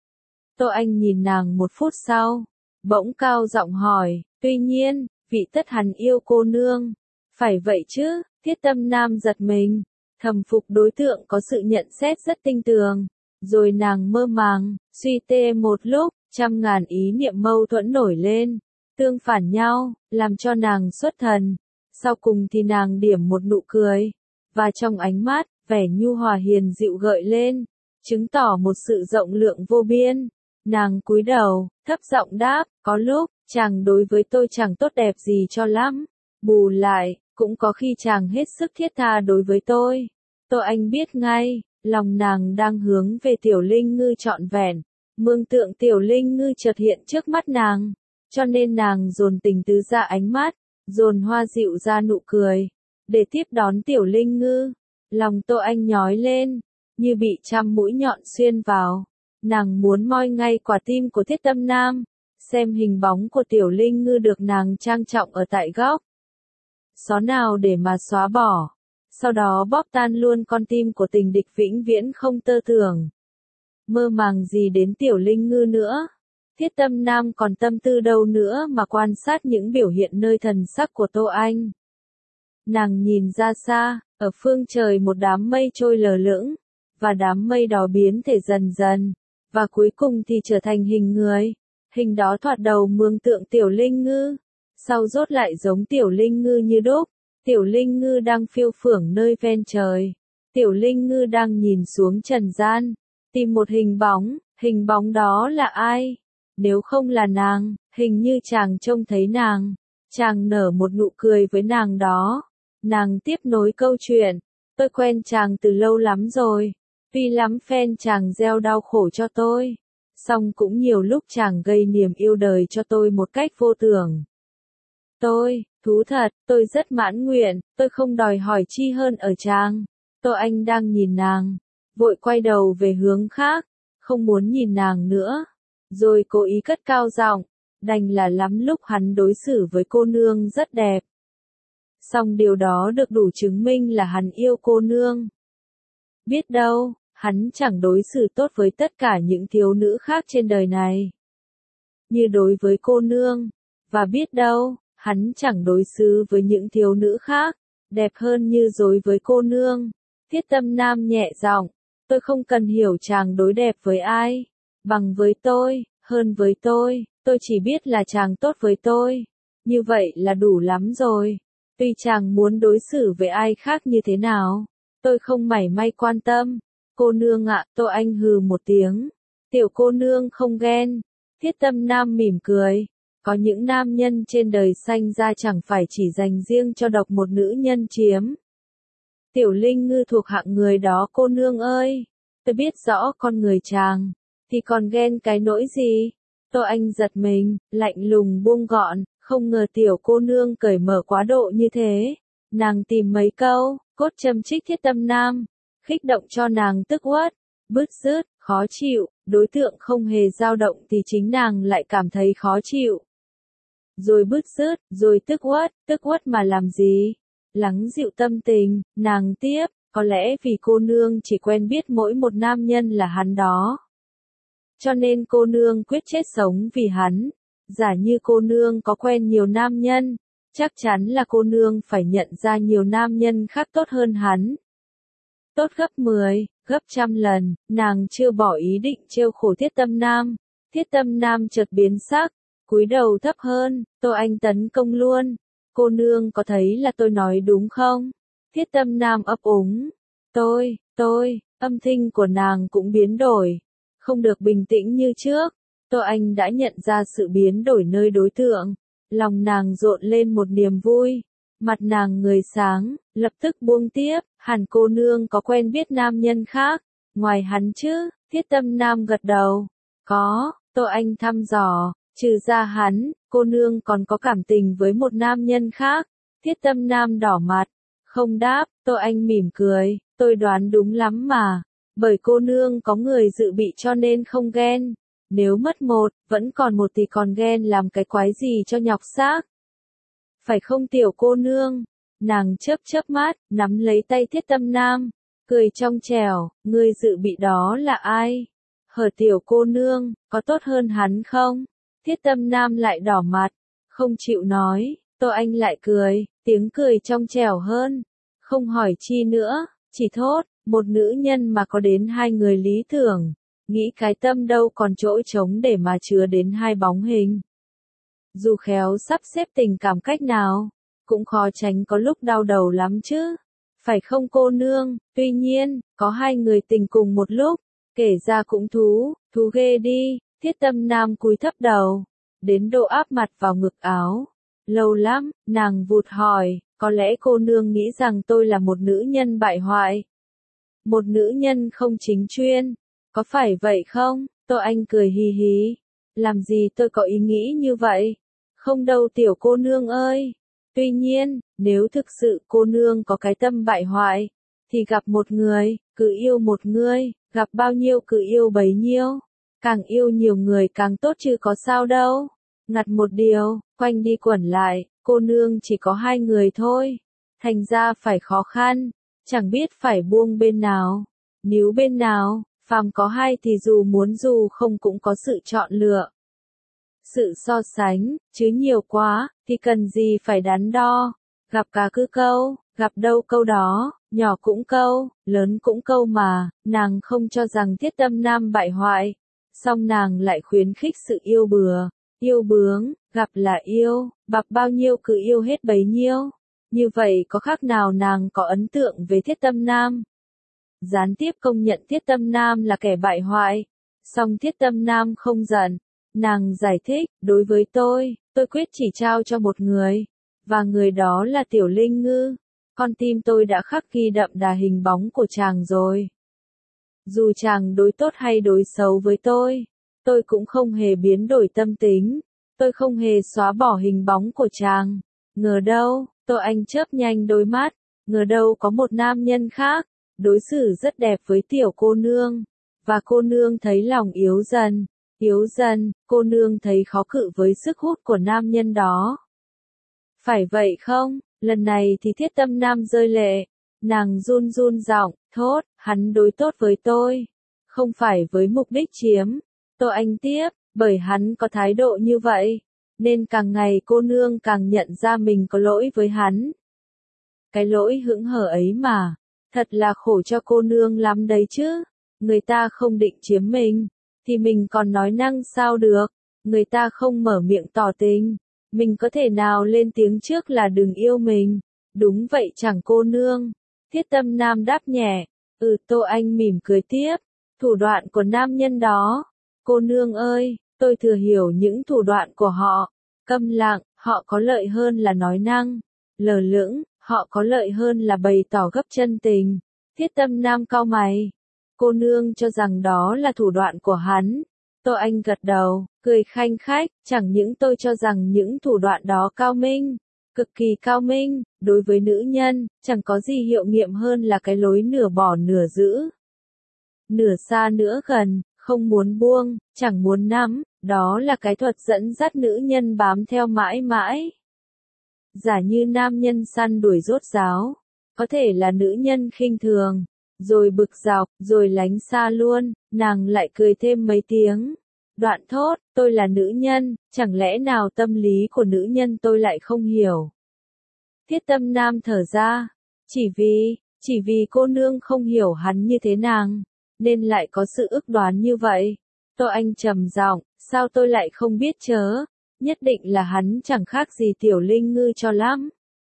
Tô Anh nhìn nàng một phút sau, bỗng cao giọng hỏi, tuy nhiên, vị tất hắn yêu cô nương, phải vậy chứ? Thiết Tâm Nam giật mình, thầm phục đối tượng có sự nhận xét rất tinh tường, rồi nàng mơ màng, suy tê một lúc, trăm ngàn ý niệm mâu thuẫn nổi lên, tương phản nhau, làm cho nàng xuất thần. Sau cùng thì nàng điểm một nụ cười, và trong ánh mắt, vẻ nhu hòa hiền dịu gợi lên, chứng tỏ một sự rộng lượng vô biên. Nàng cúi đầu, thấp giọng đáp, có lúc, chàng đối với tôi chẳng tốt đẹp gì cho lắm, bù lại, cũng có khi chàng hết sức thiết tha đối với tôi. Tô Anh biết ngay, lòng nàng đang hướng về Tiểu Linh Ngư trọn vẹn, mường tượng Tiểu Linh Ngư chợt hiện trước mắt nàng, cho nên nàng dồn tình tứ ra ánh mắt, dồn hoa dịu ra nụ cười, để tiếp đón Tiểu Linh Ngư. Lòng Tô Anh nhói lên, như bị trăm mũi nhọn xuyên vào, nàng muốn moi ngay quả tim của Thiết Tâm Nam, xem hình bóng của Tiểu Linh Ngư được nàng trang trọng ở tại góc xó nào để mà xóa bỏ, sau đó bóp tan luôn con tim của tình địch vĩnh viễn không tơ tưởng. Mơ màng gì đến Tiểu Linh Ngư nữa? Thiết Tâm Nam còn tâm tư đâu nữa mà quan sát những biểu hiện nơi thần sắc của Tô Anh. Nàng nhìn ra xa, ở phương trời một đám mây trôi lờ lững, và đám mây đó biến thể dần dần, và cuối cùng thì trở thành hình người. Hình đó thoạt đầu mường tượng Tiểu Linh Ngư, sau rốt lại giống Tiểu Linh Ngư như đúc. Tiểu Linh Ngư đang phiêu phưởng nơi ven trời. Tiểu Linh Ngư đang nhìn xuống trần gian, tìm một hình bóng, hình bóng đó là ai? Nếu không là nàng, hình như chàng trông thấy nàng, chàng nở một nụ cười với nàng đó. Nàng tiếp nối câu chuyện, tôi quen chàng từ lâu lắm rồi, tuy lắm phen chàng gieo đau khổ cho tôi, song cũng nhiều lúc chàng gây niềm yêu đời cho tôi một cách vô tưởng. Tôi, thú thật, tôi rất mãn nguyện, tôi không đòi hỏi chi hơn ở chàng. Tô Anh đang nhìn nàng, vội quay đầu về hướng khác, không muốn nhìn nàng nữa, rồi cố ý cất cao giọng, đành là lắm lúc hắn đối xử với cô nương rất đẹp. Song điều đó được đủ chứng minh là hắn yêu cô nương. Biết đâu, hắn chẳng đối xử tốt với tất cả những thiếu nữ khác trên đời này như đối với cô nương, và biết đâu, hắn chẳng đối xử với những thiếu nữ khác đẹp hơn như đối với cô nương. Thiết Tâm Nam nhẹ giọng, tôi không cần hiểu chàng đối đẹp với ai, bằng với tôi, hơn với tôi, tôi chỉ biết là chàng tốt với tôi, như vậy là đủ lắm rồi. Tuy chàng muốn đối xử với ai khác như thế nào, tôi không mảy may quan tâm. Cô nương ạ, Tô Anh hừ một tiếng. Tiểu cô nương không ghen. Thiết Tâm Nam mỉm cười. Có những nam nhân trên đời sanh ra chẳng phải chỉ dành riêng cho độc một nữ nhân chiếm. Tiểu Linh Ngư thuộc hạng người đó cô nương ơi. Tôi biết rõ con người chàng, thì còn ghen cái nỗi gì? Tô Anh giật mình, lạnh lùng buông gọn, không ngờ tiểu cô nương cởi mở quá độ như thế. Nàng tìm mấy câu, cốt châm trích Thiết Tâm Nam, khích động cho nàng tức uất, bứt rứt, khó chịu, đối tượng không hề dao động thì chính nàng lại cảm thấy khó chịu. Rồi bứt rứt, rồi tức uất, tức uất mà làm gì? Lắng dịu tâm tình, nàng tiếp, có lẽ vì cô nương chỉ quen biết mỗi một nam nhân là hắn đó. cho nên cô nương quyết chết sống vì hắn. Giả như cô nương có quen nhiều nam nhân, chắc chắn là cô nương phải nhận ra nhiều nam nhân khác tốt hơn hắn. Tốt gấp mười, gấp trăm lần, nàng chưa bỏ ý định trêu khổ Thiết Tâm Nam. Thiết Tâm Nam chợt biến sắc, cúi đầu thấp hơn, Tô Anh tấn công luôn. Cô nương có thấy là tôi nói đúng không? Thiết Tâm Nam ấp úng. Tôi, tôi, âm thanh của nàng cũng biến đổi. Không được bình tĩnh như trước. Tô Anh đã nhận ra sự biến đổi nơi đối tượng. Lòng nàng rộn lên một niềm vui. Mặt nàng người sáng, lập tức buông tiếp. Hẳn cô nương có quen biết nam nhân khác. Ngoài hắn chứ, Thiết Tâm Nam gật đầu. Có, Tô Anh thăm dò. Trừ ra hắn, cô nương còn có cảm tình với một nam nhân khác. Thiết Tâm Nam đỏ mặt. Không đáp, Tô Anh mỉm cười. Tôi đoán đúng lắm mà. Bởi cô nương có người dự bị cho nên không ghen. Nếu mất một, vẫn còn một thì còn ghen làm cái quái gì cho nhọc xác. Phải không tiểu cô nương? Nàng chớp chớp mắt, nắm lấy tay Thiết Tâm Nam. Cười trong trẻo, người dự bị đó là ai? Hở tiểu cô nương, có tốt hơn hắn không? Thiết Tâm Nam lại đỏ mặt, không chịu nói. Tô Anh lại cười, tiếng cười trong trẻo hơn. Không hỏi chi nữa, chỉ thốt, một nữ nhân mà có đến hai người lý tưởng. Nghĩ cái tâm đâu còn chỗ trống để mà chứa đến hai bóng hình. Dù khéo sắp xếp tình cảm cách nào, cũng khó tránh có lúc đau đầu lắm chứ. Phải không cô nương? Tuy nhiên, có hai người tình cùng một lúc, kể ra cũng thú, thú ghê đi. Thiết Tâm Nam cúi thấp đầu, đến độ áp mặt vào ngực áo. Lâu lắm, nàng vụt hỏi, có lẽ cô nương nghĩ rằng tôi là một nữ nhân bại hoại. Một nữ nhân không chính chuyên. Có phải vậy không? Tô Anh cười hì hì. Làm gì tôi có ý nghĩ như vậy? Không đâu tiểu cô nương ơi. Tuy nhiên, nếu thực sự cô nương có cái tâm bại hoại, thì gặp một người, cứ yêu một người, gặp bao nhiêu cứ yêu bấy nhiêu. Càng yêu nhiều người càng tốt chứ có sao đâu. Ngặt một điều, quanh đi quẩn lại, cô nương chỉ có hai người thôi. Thành ra phải khó khăn, chẳng biết phải buông bên nào, níu bên nào. Phàm có hai thì dù muốn dù không cũng có sự chọn lựa. Sự so sánh, chứ nhiều quá, thì cần gì phải đắn đo. Gặp cá cứ câu, gặp đâu câu đó, nhỏ cũng câu, lớn cũng câu mà. Nàng không cho rằng Thiết Tâm Nam bại hoại. Song nàng lại khuyến khích sự yêu bừa, yêu bướng, gặp là yêu, bạc bao nhiêu cứ yêu hết bấy nhiêu. Như vậy có khác nào nàng có ấn tượng về Thiết Tâm Nam? Gián tiếp công nhận Thiết Tâm Nam là kẻ bại hoại. Song Thiết Tâm Nam không giận. Nàng giải thích, đối với tôi, tôi quyết chỉ trao cho một người. Và người đó là Tiểu Linh Ngư. Con tim tôi đã khắc ghi đậm đà hình bóng của chàng rồi. Dù chàng đối tốt hay đối xấu với tôi, tôi cũng không hề biến đổi tâm tính. Tôi không hề xóa bỏ hình bóng của chàng. Ngờ đâu, Tô Anh chớp nhanh đôi mắt. Ngờ đâu có một nam nhân khác. Đối xử rất đẹp với tiểu cô nương, và cô nương thấy lòng yếu dần, yếu dần, cô nương thấy khó cự với sức hút của nam nhân đó. Phải vậy không? Lần này thì Thiết Tâm Nam rơi lệ, nàng run run giọng, thốt, hắn đối tốt với tôi, không phải với mục đích chiếm. Tô Anh tiếp, bởi hắn có thái độ như vậy, nên càng ngày cô nương càng nhận ra mình có lỗi với hắn. Cái lỗi hững hờ ấy mà. Thật là khổ cho cô nương lắm đấy chứ. Người ta không định chiếm mình, thì mình còn nói năng sao được. Người ta không mở miệng tỏ tình, mình có thể nào lên tiếng trước là đừng yêu mình. Đúng vậy chẳng cô nương. Thiết Tâm Nam đáp nhẹ. Ừ, Tô Anh mỉm cười tiếp. Thủ đoạn của nam nhân đó. Cô nương ơi, tôi thừa hiểu những thủ đoạn của họ. Câm lặng, họ có lợi hơn là nói năng. Lờ lững, họ có lợi hơn là bày tỏ gấp chân tình. Thiết Tâm Nam cau mày. Cô nương cho rằng đó là thủ đoạn của hắn. Tô Anh gật đầu, cười khanh khách, chẳng những tôi cho rằng những thủ đoạn đó cao minh, cực kỳ cao minh, đối với nữ nhân, chẳng có gì hiệu nghiệm hơn là cái lối nửa bỏ nửa giữ. Nửa xa nửa gần, không muốn buông, chẳng muốn nắm, đó là cái thuật dẫn dắt nữ nhân bám theo mãi mãi. Giả như nam nhân săn đuổi rốt ráo, có thể là nữ nhân khinh thường, rồi bực dọc, rồi lánh xa luôn, nàng lại cười thêm mấy tiếng. Đoạn thốt, tôi là nữ nhân, chẳng lẽ nào tâm lý của nữ nhân tôi lại không hiểu. Thiết Tâm Nam thở ra, chỉ vì, chỉ vì cô nương không hiểu hắn như thế nàng, nên lại có sự ức đoán như vậy. Tô Anh trầm giọng, sao tôi lại không biết chớ, nhất định là hắn chẳng khác gì Tiểu Linh Ngư cho lắm.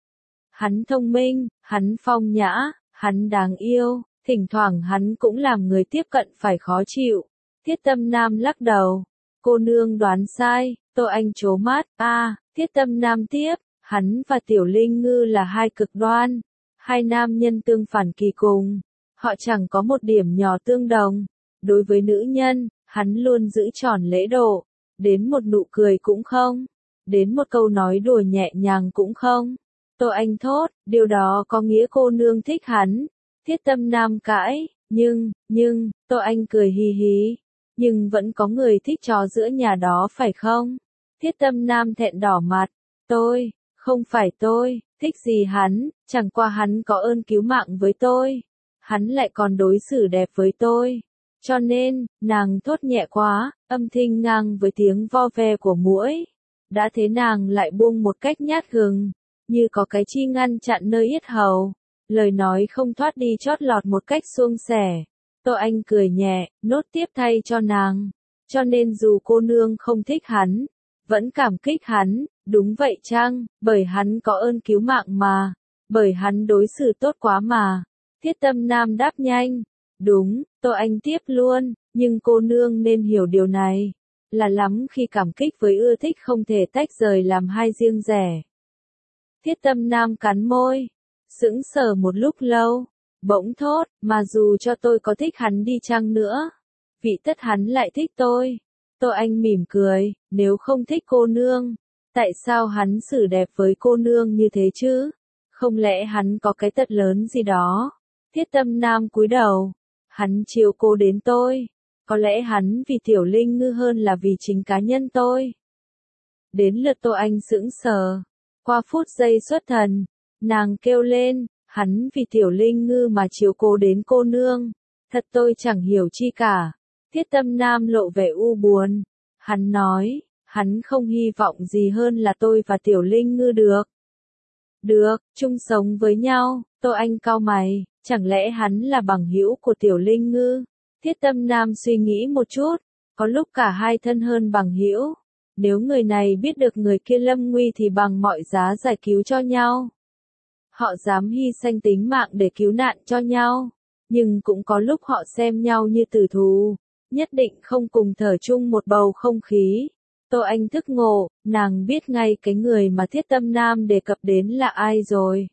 Hắn thông minh, hắn phong nhã, hắn đáng yêu, thỉnh thoảng hắn cũng làm người tiếp cận phải khó chịu. Thiết Tâm Nam lắc đầu, cô nương đoán sai. Tô Anh trố mắt, a, à, Thiết Tâm Nam tiếp, hắn và Tiểu Linh Ngư là hai cực đoan, hai nam nhân tương phản kỳ cùng, họ chẳng có một điểm nhỏ tương đồng. Đối với nữ nhân, hắn luôn giữ tròn lễ độ, đến một nụ cười cũng không, đến một câu nói đùa nhẹ nhàng cũng không. Tô Anh thốt, điều đó có nghĩa cô nương thích hắn. Thiết Tâm Nam cãi, nhưng, nhưng, Tô Anh cười hì hì, nhưng vẫn có người thích trò giữa nhà đó phải không? Thiết Tâm Nam thẹn đỏ mặt, tôi, không phải tôi, thích gì hắn, chẳng qua hắn có ơn cứu mạng với tôi, hắn lại còn đối xử đẹp với tôi. Cho nên, nàng thốt nhẹ quá, âm thanh ngang với tiếng vo ve của muỗi. Đã thế nàng lại buông một cách nhát gừng, như có cái chi ngăn chặn nơi yết hầu. Lời nói không thoát đi chót lọt một cách suông sẻ. Tô Anh cười nhẹ, nốt tiếp thay cho nàng. Cho nên dù cô nương không thích hắn, vẫn cảm kích hắn, đúng vậy chăng, bởi hắn có ơn cứu mạng mà, bởi hắn đối xử tốt quá mà. Thiết Tâm Nam đáp nhanh, đúng, Tô Anh tiếp luôn, nhưng cô nương nên hiểu điều này, là lắm khi cảm kích với ưa thích không thể tách rời làm hai riêng rẽ. Thiết Tâm Nam cắn môi, sững sờ một lúc lâu, bỗng thốt, mà dù cho tôi có thích hắn đi chăng nữa, vị tất hắn lại thích tôi. Tô Anh mỉm cười, nếu không thích cô nương, tại sao hắn xử đẹp với cô nương như thế chứ? Không lẽ hắn có cái tật lớn gì đó? Thiết Tâm Nam cúi đầu, hắn chiều cô đến tôi, có lẽ hắn vì Tiểu Linh Ngư hơn là vì chính cá nhân tôi. Đến lượt Tô Anh sững sờ, qua phút giây xuất thần, nàng kêu lên, hắn vì Tiểu Linh Ngư mà chiều cô đến cô nương, thật tôi chẳng hiểu chi cả. Thiết Tâm Nam lộ vẻ u buồn, hắn nói, hắn không hy vọng gì hơn là tôi và Tiểu Linh Ngư được. Được, chung sống với nhau. Tô Anh cau mày, chẳng lẽ hắn là bằng hữu của Tiểu Linh Ngư? Thiết Tâm Nam suy nghĩ một chút, có lúc cả hai thân hơn bằng hữu. Nếu người này biết được người kia lâm nguy thì bằng mọi giá giải cứu cho nhau. Họ dám hy sinh tính mạng để cứu nạn cho nhau, nhưng cũng có lúc họ xem nhau như tử thù, nhất định không cùng thở chung một bầu không khí. Tô Anh thức ngộ, nàng biết ngay cái người mà Thiết Tâm Nam đề cập đến là ai rồi.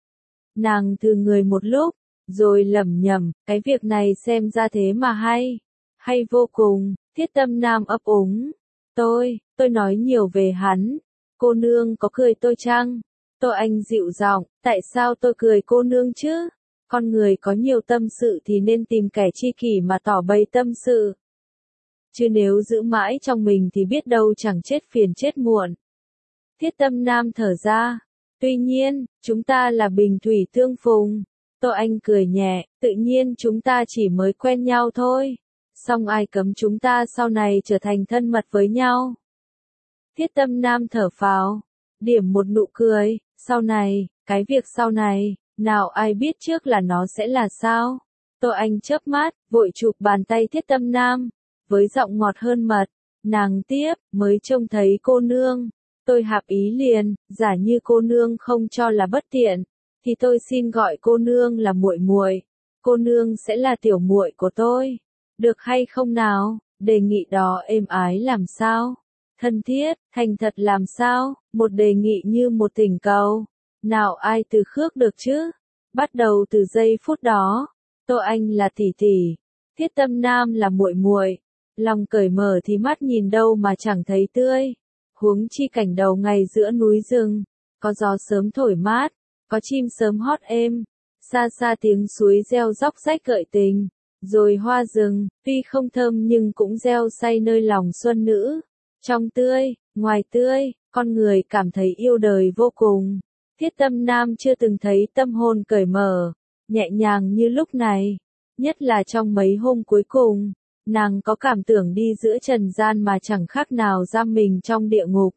Nàng từ người một lúc, rồi lẩm nhẩm, cái việc này xem ra thế mà hay, hay vô cùng. Thiết Tâm Nam ấp úng, tôi, tôi nói nhiều về hắn, cô nương có cười tôi chăng? Tô Anh dịu giọng, tại sao tôi cười cô nương chứ? Con người có nhiều tâm sự thì nên tìm kẻ tri kỷ mà tỏ bày tâm sự. Chứ nếu giữ mãi trong mình thì biết đâu chẳng chết phiền chết muộn. Thiết Tâm Nam thở ra. Tuy nhiên, chúng ta là bình thủy tương phùng. Tô Anh cười nhẹ, tự nhiên chúng ta chỉ mới quen nhau thôi. Song ai cấm chúng ta sau này trở thành thân mật với nhau. Thiết Tâm Nam thở phào, điểm một nụ cười, sau này, cái việc sau này, nào ai biết trước là nó sẽ là sao? Tô Anh chớp mắt, vội chụp bàn tay Thiết Tâm Nam, với giọng ngọt hơn mật, nàng tiếp, mới trông thấy cô nương. Tôi hạp ý liền, giả như cô nương không cho là bất tiện, thì tôi xin gọi cô nương là muội muội. Cô nương sẽ là tiểu muội của tôi. Được hay không nào? Đề nghị đó êm ái làm sao? Thân thiết, thành thật làm sao? Một đề nghị như một thỉnh cầu. Nào ai từ khước được chứ? Bắt đầu từ giây phút đó, Tô Anh là tỷ tỷ, Thiết Tâm Nam là muội muội. Lòng cởi mở thì mắt nhìn đâu mà chẳng thấy tươi. Huống chi cảnh đầu ngày giữa núi rừng, có gió sớm thổi mát, có chim sớm hót êm, xa xa tiếng suối reo róc rách gợi tình, rồi hoa rừng, tuy không thơm nhưng cũng reo say nơi lòng xuân nữ. Trong tươi, ngoài tươi, con người cảm thấy yêu đời vô cùng. Thiết Tâm Nam chưa từng thấy tâm hồn cởi mở, nhẹ nhàng như lúc này, nhất là trong mấy hôm cuối cùng, nàng có cảm tưởng đi giữa trần gian mà chẳng khác nào giam mình trong địa ngục.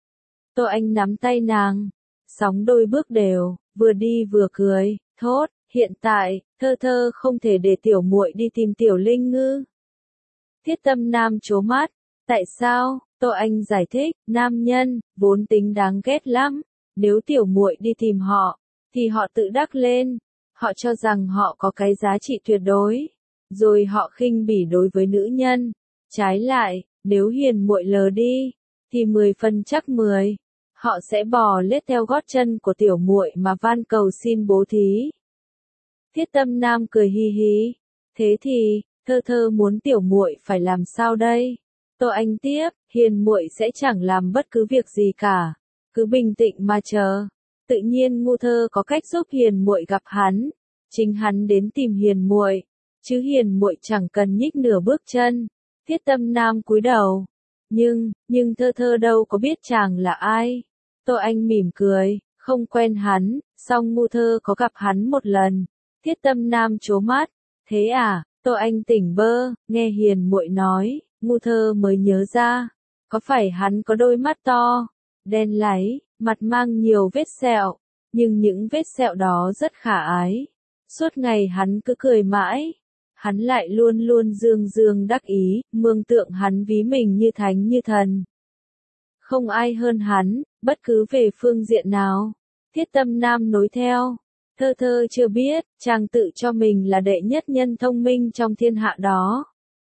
Tô Anh nắm tay nàng, sóng đôi bước đều, vừa đi vừa cười, thốt, hiện tại, thơ thơ không thể để tiểu muội đi tìm tiểu linh ngư. Thiết Tâm Nam trố mắt, tại sao? Tô Anh giải thích, nam nhân, vốn tính đáng ghét lắm, nếu tiểu muội đi tìm họ, thì họ tự đắc lên, họ cho rằng họ có cái giá trị tuyệt đối, rồi họ khinh bỉ đối với nữ nhân. Trái lại, nếu hiền muội lờ đi, thì mười phần chắc mười, họ sẽ bò lết theo gót chân của tiểu muội mà van cầu xin bố thí. Thiết Tâm Nam cười hi hi, thế thì, thơ thơ muốn tiểu muội phải làm sao đây? Tô Anh tiếp, hiền muội sẽ chẳng làm bất cứ việc gì cả, cứ bình tĩnh mà chờ. Tự nhiên ngu thơ có cách giúp hiền muội gặp hắn, chính hắn đến tìm hiền muội, chứ hiền muội chẳng cần nhích nửa bước chân. Thiết Tâm Nam cúi đầu, nhưng, nhưng thơ thơ đâu có biết chàng là ai. Tô Anh mỉm cười, không quen hắn, song ngu thơ có gặp hắn một lần. Thiết Tâm Nam trố mắt, thế à? Tô Anh tỉnh bơ, nghe hiền muội nói, ngu thơ mới nhớ ra, có phải hắn có đôi mắt to, đen láy, mặt mang nhiều vết sẹo, nhưng những vết sẹo đó rất khả ái. Suốt ngày hắn cứ cười mãi, hắn lại luôn luôn dương dương đắc ý, mường tượng hắn ví mình như thánh như thần. Không ai hơn hắn, bất cứ về phương diện nào. Thiết Tâm Nam nối theo. Thơ thơ chưa biết, chàng tự cho mình là đệ nhất nhân thông minh trong thiên hạ đó.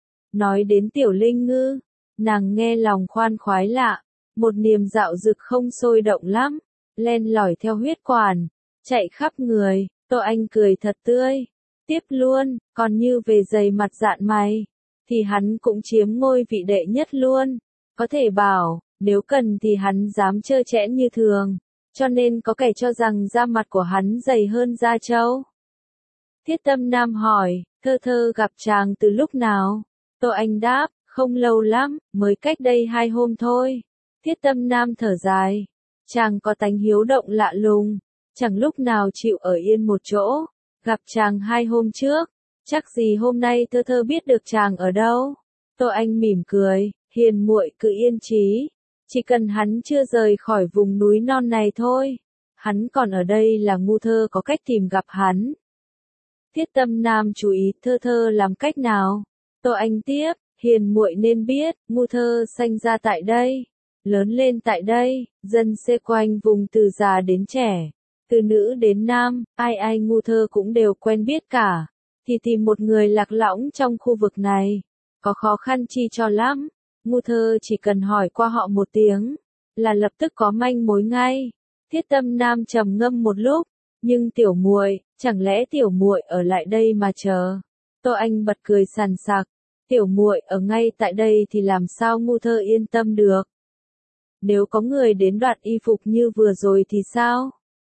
Nói đến tiểu linh ngư, nàng nghe lòng khoan khoái lạ, một niềm dạo dực không sôi động lắm, len lỏi theo huyết quản, chạy khắp người. Tô Anh cười thật tươi, tiếp luôn, còn như về dày mặt dạn mày, thì hắn cũng chiếm ngôi vị đệ nhất luôn. Có thể bảo, nếu cần thì hắn dám trơ trẽn như thường. Cho nên có kẻ cho rằng da mặt của hắn dày hơn da trâu. Thiết Tâm Nam hỏi, thơ thơ gặp chàng từ lúc nào? Tô Anh đáp, không lâu lắm, mới cách đây hai hôm thôi. Thiết Tâm Nam thở dài, chàng có tánh hiếu động lạ lùng, chẳng lúc nào chịu ở yên một chỗ. Gặp chàng hai hôm trước, chắc gì hôm nay thơ thơ biết được chàng ở đâu. Tô Anh mỉm cười, hiền muội cứ yên trí. Chỉ cần hắn chưa rời khỏi vùng núi non này thôi, hắn còn ở đây là ngu thơ có cách tìm gặp hắn. Thiết Tâm Nam chú ý thơ thơ làm cách nào. Tô Anh tiếp, hiền muội nên biết, ngu thơ sanh ra tại đây, lớn lên tại đây, dân xê quanh vùng từ già đến trẻ, từ nữ đến nam, ai ai ngu thơ cũng đều quen biết cả. Thì tìm một người lạc lõng trong khu vực này, có khó khăn chi cho lắm. Ngu thơ chỉ cần hỏi qua họ một tiếng, là lập tức có manh mối ngay. Thiết Tâm Nam trầm ngâm một lúc, nhưng tiểu muội, chẳng lẽ tiểu muội ở lại đây mà chờ? Tô Anh bật cười sàn sạc, tiểu muội ở ngay tại đây thì làm sao ngu thơ yên tâm được? Nếu có người đến đoạt y phục như vừa rồi thì sao?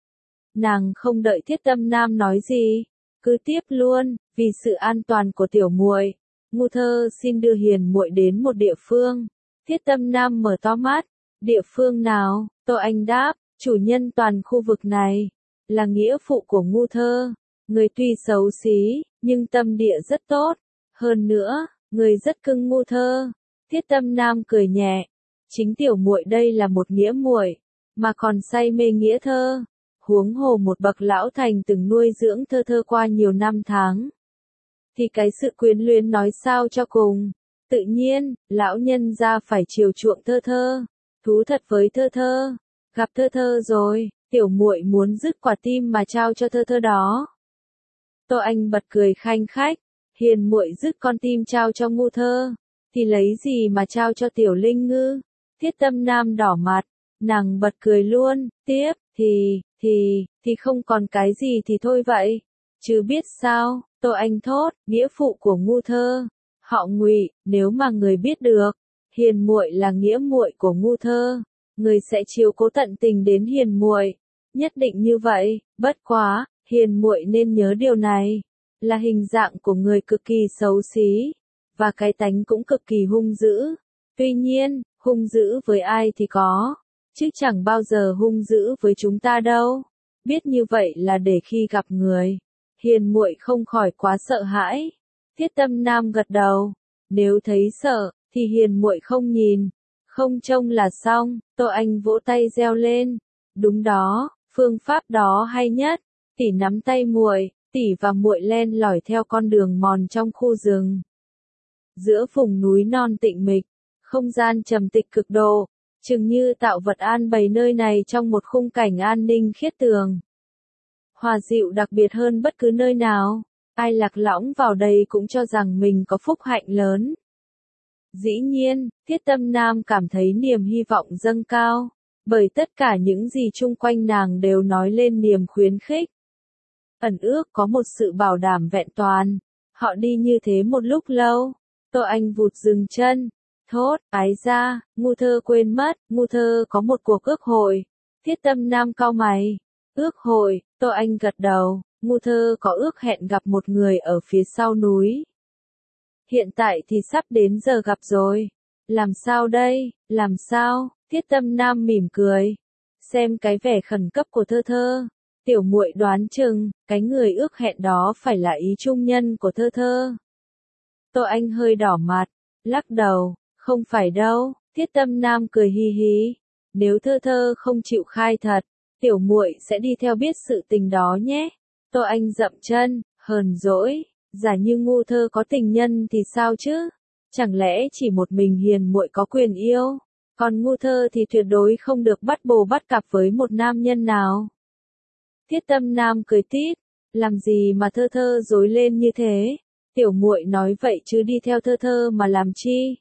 Nàng không đợi Thiết Tâm Nam nói gì, cứ tiếp luôn, vì sự an toàn của tiểu muội, ngu thơ xin đưa hiền muội đến một địa phương. Thiết Tâm Nam mở to mắt, địa phương nào? Tô Anh đáp, chủ nhân toàn khu vực này, là nghĩa phụ của ngu thơ. Người tuy xấu xí, nhưng tâm địa rất tốt. Hơn nữa, người rất cưng ngu thơ. Thiết Tâm Nam cười nhẹ, chính tiểu muội đây là một nghĩa muội, mà còn say mê nghĩa thơ. Huống hồ một bậc lão thành từng nuôi dưỡng thơ thơ qua nhiều năm tháng. Thì cái sự quyến luyến nói sao cho cùng. Tự nhiên, lão nhân ra phải chiều chuộng thơ thơ. Thú thật với thơ thơ. Gặp thơ thơ rồi, tiểu muội muốn dứt quả tim mà trao cho thơ thơ đó. Tô Anh bật cười khanh khách. Hiền muội dứt con tim trao cho ngu thơ, thì lấy gì mà trao cho tiểu linh ngư? Thiết Tâm Nam đỏ mặt, nàng bật cười luôn, tiếp, thì, thì, thì không còn cái gì thì thôi vậy. Chứ biết sao? Tô Anh thốt, nghĩa phụ của ngu thơ, họ Ngụy, nếu mà người biết được, hiền muội là nghĩa muội của ngu thơ, người sẽ chiếu cố tận tình đến hiền muội, nhất định như vậy. Bất quá, hiền muội nên nhớ điều này, là hình dạng của người cực kỳ xấu xí, và cái tánh cũng cực kỳ hung dữ. Tuy nhiên, hung dữ với ai thì có, chứ chẳng bao giờ hung dữ với chúng ta đâu. Biết như vậy là để khi gặp người Hiền muội không khỏi quá sợ hãi. Thiết Tâm Nam gật đầu. Nếu thấy sợ, thì hiền muội không nhìn, không trông là xong. Tô Anh vỗ tay reo lên. Đúng đó, phương pháp đó hay nhất. Tỷ nắm tay muội, tỷ và muội len lỏi theo con đường mòn trong khu rừng. Giữa vùng núi non tịnh mịch, không gian trầm tịch cực độ, chừng như tạo vật an bày nơi này trong một khung cảnh an ninh khiết tường. Hòa dịu đặc biệt hơn bất cứ nơi nào, ai lạc lõng vào đây cũng cho rằng mình có phúc hạnh lớn. Dĩ nhiên, Thiết Tâm Nam cảm thấy niềm hy vọng dâng cao, bởi tất cả những gì chung quanh nàng đều nói lên niềm khuyến khích. Ẩn ước có một sự bảo đảm vẹn toàn, họ đi như thế một lúc lâu, Tô Anh vụt dừng chân, thốt, ái ra, ngu thơ quên mất, ngu thơ có một cuộc ước hội. Thiết Tâm Nam cau mày, ước hội, Tô Anh gật đầu, ngu thơ có ước hẹn gặp một người ở phía sau núi. Hiện tại thì sắp đến giờ gặp rồi. Làm sao đây, làm sao? Thiết Tâm Nam mỉm cười. Xem cái vẻ khẩn cấp của thơ thơ. Tiểu muội đoán chừng, cái người ước hẹn đó phải là ý trung nhân của thơ thơ. Tô Anh hơi đỏ mặt, lắc đầu, không phải đâu. Thiết Tâm Nam cười hi hi. Nếu thơ thơ không chịu khai thật, tiểu muội sẽ đi theo biết sự tình đó nhé. Tô Anh dậm chân, hờn dỗi. Giả như ngu thơ có tình nhân thì sao chứ? Chẳng lẽ chỉ một mình hiền muội có quyền yêu? Còn ngu thơ thì tuyệt đối không được bắt bồ bắt cặp với một nam nhân nào. Thiết Tâm Nam cười tít, làm gì mà thơ thơ dối lên như thế? Tiểu muội nói vậy chứ đi theo thơ thơ mà làm chi?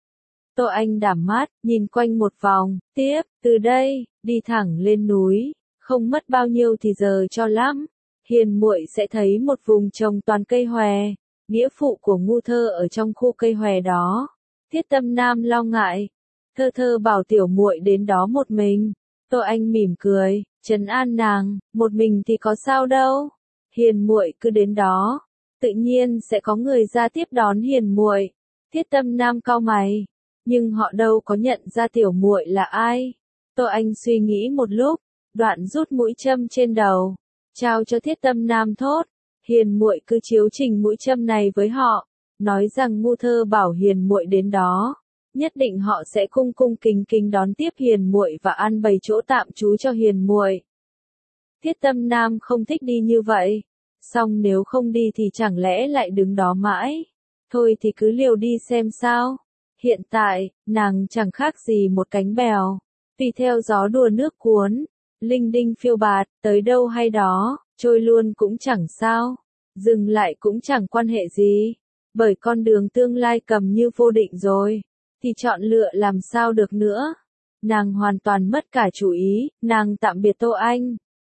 Tô Anh đảm mát, nhìn quanh một vòng, tiếp, từ đây, đi thẳng lên núi, không mất bao nhiêu thì giờ cho lắm. Hiền muội sẽ thấy một vùng trồng toàn cây hòe, nghĩa phụ của ngu thơ ở trong khu cây hòe đó. Thiết Tâm Nam lo ngại, thơ thơ bảo tiểu muội đến đó một mình. Tô Anh mỉm cười, trấn an nàng, một mình thì có sao đâu. Hiền muội cứ đến đó, tự nhiên sẽ có người ra tiếp đón hiền muội. Thiết Tâm Nam cau mày, nhưng họ đâu có nhận ra tiểu muội là ai. Tô Anh suy nghĩ một lúc, đoạn rút mũi châm trên đầu, trao cho Thiết Tâm Nam thốt, hiền muội cứ chiếu trình mũi châm này với họ, nói rằng ngu thơ bảo hiền muội đến đó, nhất định họ sẽ cung cung kính kính đón tiếp hiền muội và an bày chỗ tạm trú cho hiền muội. Thiết Tâm Nam không thích đi như vậy, song nếu không đi thì chẳng lẽ lại đứng đó mãi, thôi thì cứ liều đi xem sao. Hiện tại, nàng chẳng khác gì một cánh bèo, tùy theo gió đùa nước cuốn, linh đinh phiêu bạt, tới đâu hay đó, trôi luôn cũng chẳng sao, dừng lại cũng chẳng quan hệ gì, bởi con đường tương lai cầm như vô định rồi, thì chọn lựa làm sao được nữa. Nàng hoàn toàn mất cả chủ ý, nàng tạm biệt Tô Anh.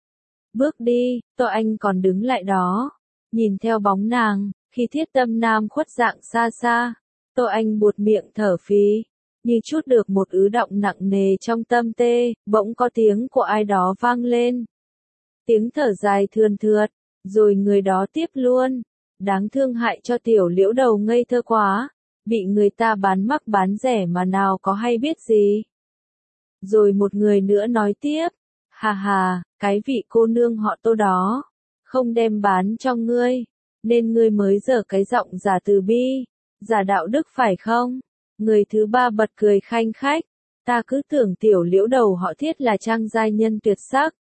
Bước đi, Tô Anh còn đứng lại đó, nhìn theo bóng nàng, khi Thiết Tâm Nam khuất dạng xa xa, Tô Anh buột miệng thở phì, như chút được một ứ động nặng nề trong tâm tê, bỗng có tiếng của ai đó vang lên. Tiếng thở dài thườn thượt, rồi người đó tiếp luôn, đáng thương hại cho tiểu liễu đầu ngây thơ quá, bị người ta bán mắc bán rẻ mà nào có hay biết gì. Rồi một người nữa nói tiếp, hà hà, cái vị cô nương họ Tô đó, không đem bán cho ngươi, nên ngươi mới dở cái giọng giả từ bi, giả đạo đức phải không? Người thứ ba bật cười khanh khách, ta cứ tưởng tiểu liễu đầu họ Thiết là trang giai nhân tuyệt sắc.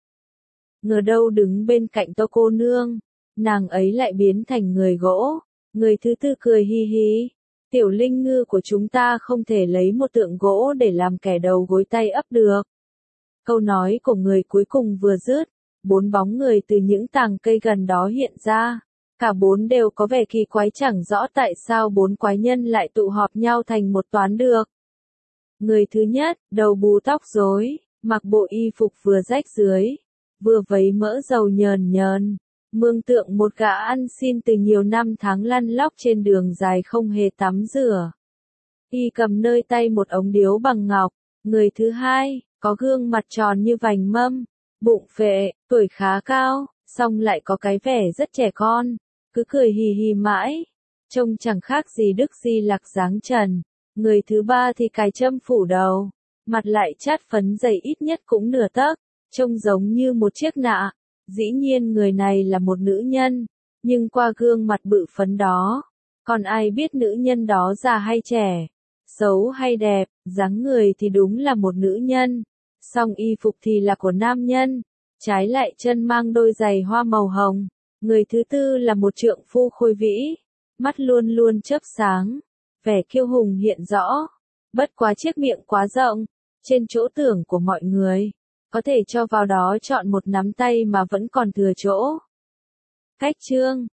Ngờ đâu đứng bên cạnh Tô cô nương, nàng ấy lại biến thành người gỗ. Người thứ tư cười hi hi, tiểu linh ngư của chúng ta không thể lấy một tượng gỗ để làm kẻ đầu gối tay ấp được. Câu nói của người cuối cùng vừa dứt, bốn bóng người từ những tàng cây gần đó hiện ra. Cả bốn đều có vẻ kỳ quái, chẳng rõ tại sao bốn quái nhân lại tụ họp nhau thành một toán được. Người thứ nhất, đầu bù tóc rối, mặc bộ y phục vừa rách dưới, vừa vấy mỡ dầu nhờn nhờn, mường tượng một gã ăn xin từ nhiều năm tháng lăn lóc trên đường dài không hề tắm rửa. Y cầm nơi tay một ống điếu bằng ngọc. Người thứ hai, có gương mặt tròn như vành mâm, bụng phệ, tuổi khá cao, song lại có cái vẻ rất trẻ con, cứ cười hì hì mãi, trông chẳng khác gì Đức Di Lặc dáng trần. Người thứ ba thì cài châm phủ đầu, mặt lại chát phấn dày ít nhất cũng nửa tấc, trông giống như một chiếc nạ. Dĩ nhiên người này là một nữ nhân, Nhưng qua gương mặt bự phấn đó, còn ai biết nữ nhân đó già hay trẻ, xấu hay đẹp, dáng người thì đúng là một nữ nhân, song y phục thì là của nam nhân, trái lại chân mang đôi giày hoa màu hồng. Người thứ tư là một trượng phu khôi vĩ, mắt luôn luôn chớp sáng, vẻ kiêu hùng hiện rõ, bất quá chiếc miệng quá rộng, trên chỗ tưởng của mọi người, có thể cho vào đó chọn một nắm tay mà vẫn còn thừa chỗ. Cách chương